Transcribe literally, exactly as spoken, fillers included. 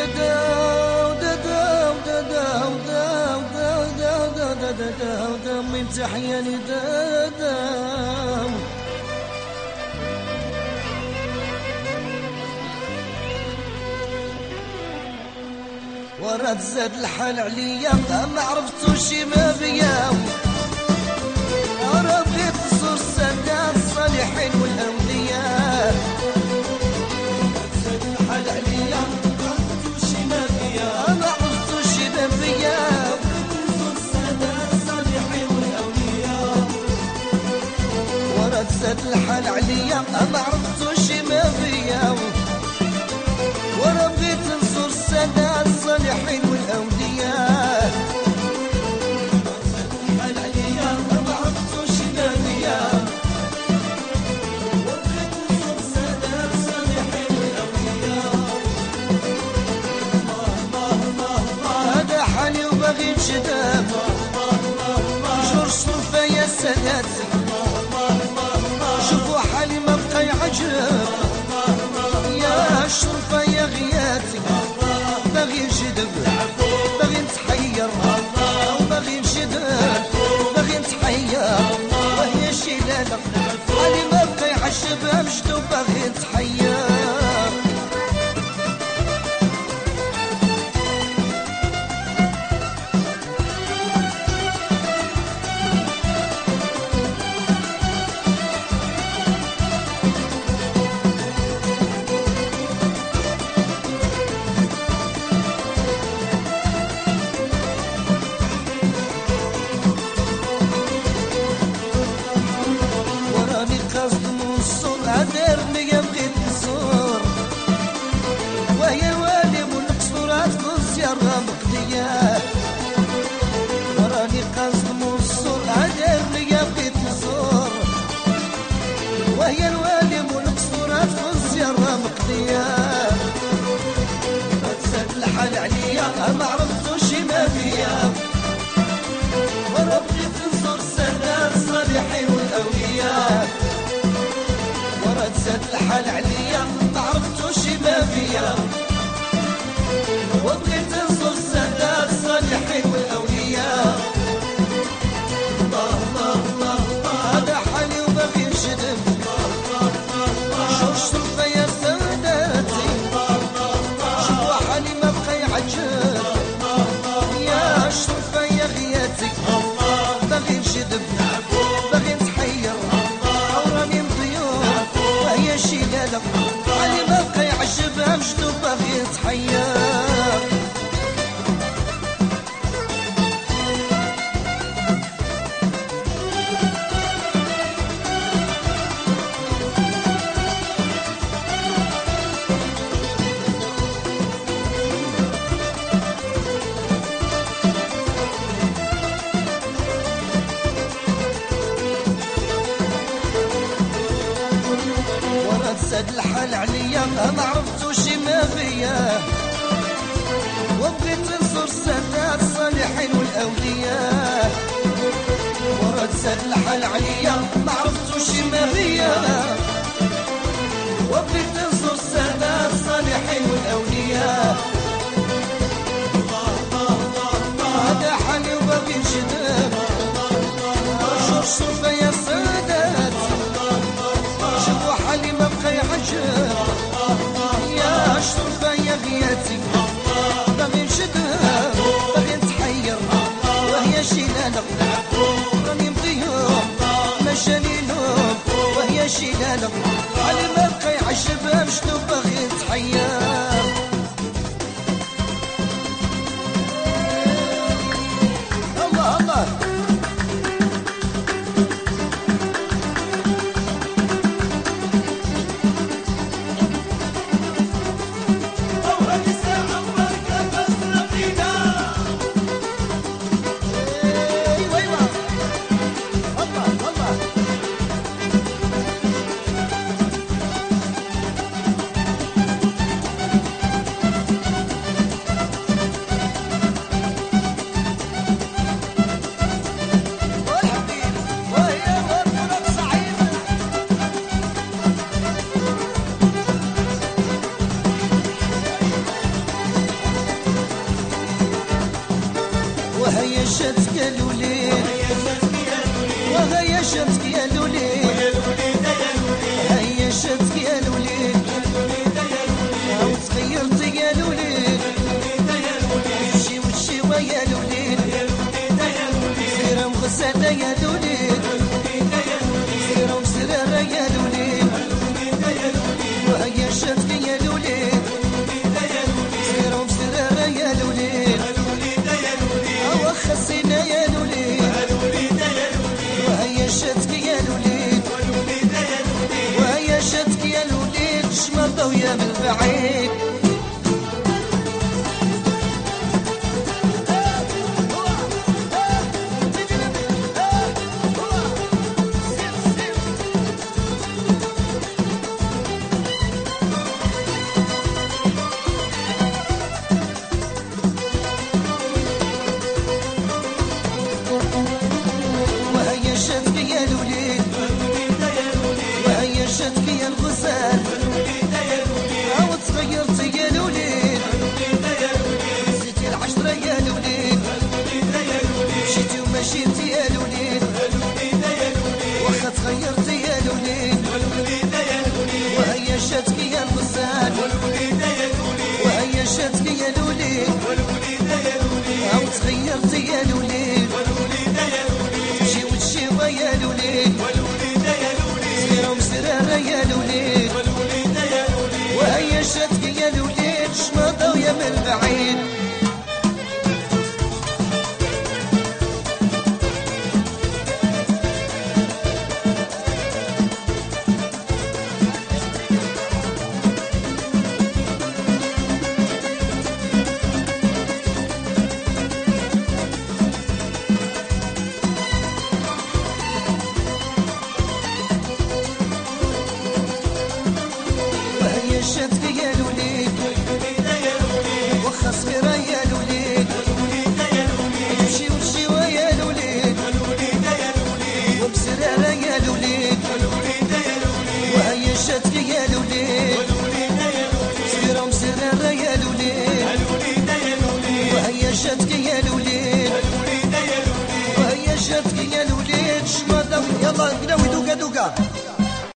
من تحياني دادام ورد زاد الحال عليا ما عرفتوش ما بيا راه بغيت نصور السادات الصالحين والأولياء زاد الحال عليا ما عرفتوش ما بيا ما عرفتوش ما بيا زاد الحال عليا ما عرفتوش ما بيا ورا بغيت نزور السادات الصالحين والأولياء زاد الحال عليا ما عرفتوش ما بيا ورا بغيت نزور السادات الصالحين والأولياء هذا حالي وباغي نشدام جور صوفا يا ساداتي شوفوا حالي ما بقى يعجب يا شرفة يا غياتي باغي نجدب باغي نتحير باغي نجدب باغي نتحير وهي شلالة حالي ما بقى يعجب مجدو باغي نتحير وراني قصد موصول عدرني بغيت نزور وهي الوالي والقصورات في الزيارة مقضية زاد الحال عليا ما عرفتوش ما بيا ورا بغيت نزور السادات الصالحين والأولياء ورا زاد الحال عليا ما عرفتوش ما بيا وبغيت نزور السادات الصالحين والأولياء الله الله الله هذا حالي وباغي نشدم شوف شرفة يا ساداتي شوفوا حالي ما بقى يعجب يا شرفة يا غياتي باغي نشدم باغي نتحير وراني مضيوف وهي شلالة حالي ما بقى يعجب مجدو باغي نتحير زاد الحال عليا ما عرفتوش ما بيا وبغيت نزور السادات الصالحين والأولياء ورد زاد الحال عليا ما عرفتوش ما بيا وبغيت نزور السادات الصالحين والأولياء هذا حالي وباغي نجدب جور صوفا يا سادات شوفوا حالي ما بقى يعجب يا شرفة يا غياتي باغي نشدها باغي نتحير وهي شلالة راني مضيوف ما جاني نوم وهي شلالة حالي ما بقى يعجب مجدو باغي نتحير الله الله وهيا شاتك يا الوليد وهيا شاتك يا الوليد هيا شاتك يا الوليد هاو تغيرت يا الوليد شي وشي ويا الوليد سيرة مغسالة يا الوليد سيرة مسرارة يا الوليد وهيا شاتك يا الوليد سيرة مسرارة يا الوليد هاو خسينا يا الوليد وهيا شاتك يا الوليد وهيا شاتك يا الوليد شمطة ويا من بعيد وهيا شاتك يا الوليد وهيا شاتك يا الغزال هاو تغيرت يا الوليد نسيتي العشرة يا الوليد مشيتي وما جيتي يا الوليد واخا تغيرت يا الوليد وهيا شاتك يا الغزال وهيا شاتك يا الوليد هاو تغيرت يا الوليد تمشي وتشيبة يا الوليد سيرة ومسرارة يا الوليد وهيا شاتك يا الوليد شماطة ويا من بعيد وهيا شاتك يا الوليد واخا صغيرة يا الوليد تمشي وتشيوة يا الوليد ومسرارة يا الوليد وهيا شاتك يا الوليد صغيرة ومسرارة يا الوليد وهيا شاتك يا الوليد وهيا شاتك يا الوليد شماطة يلا قلاوي دوكا دوكا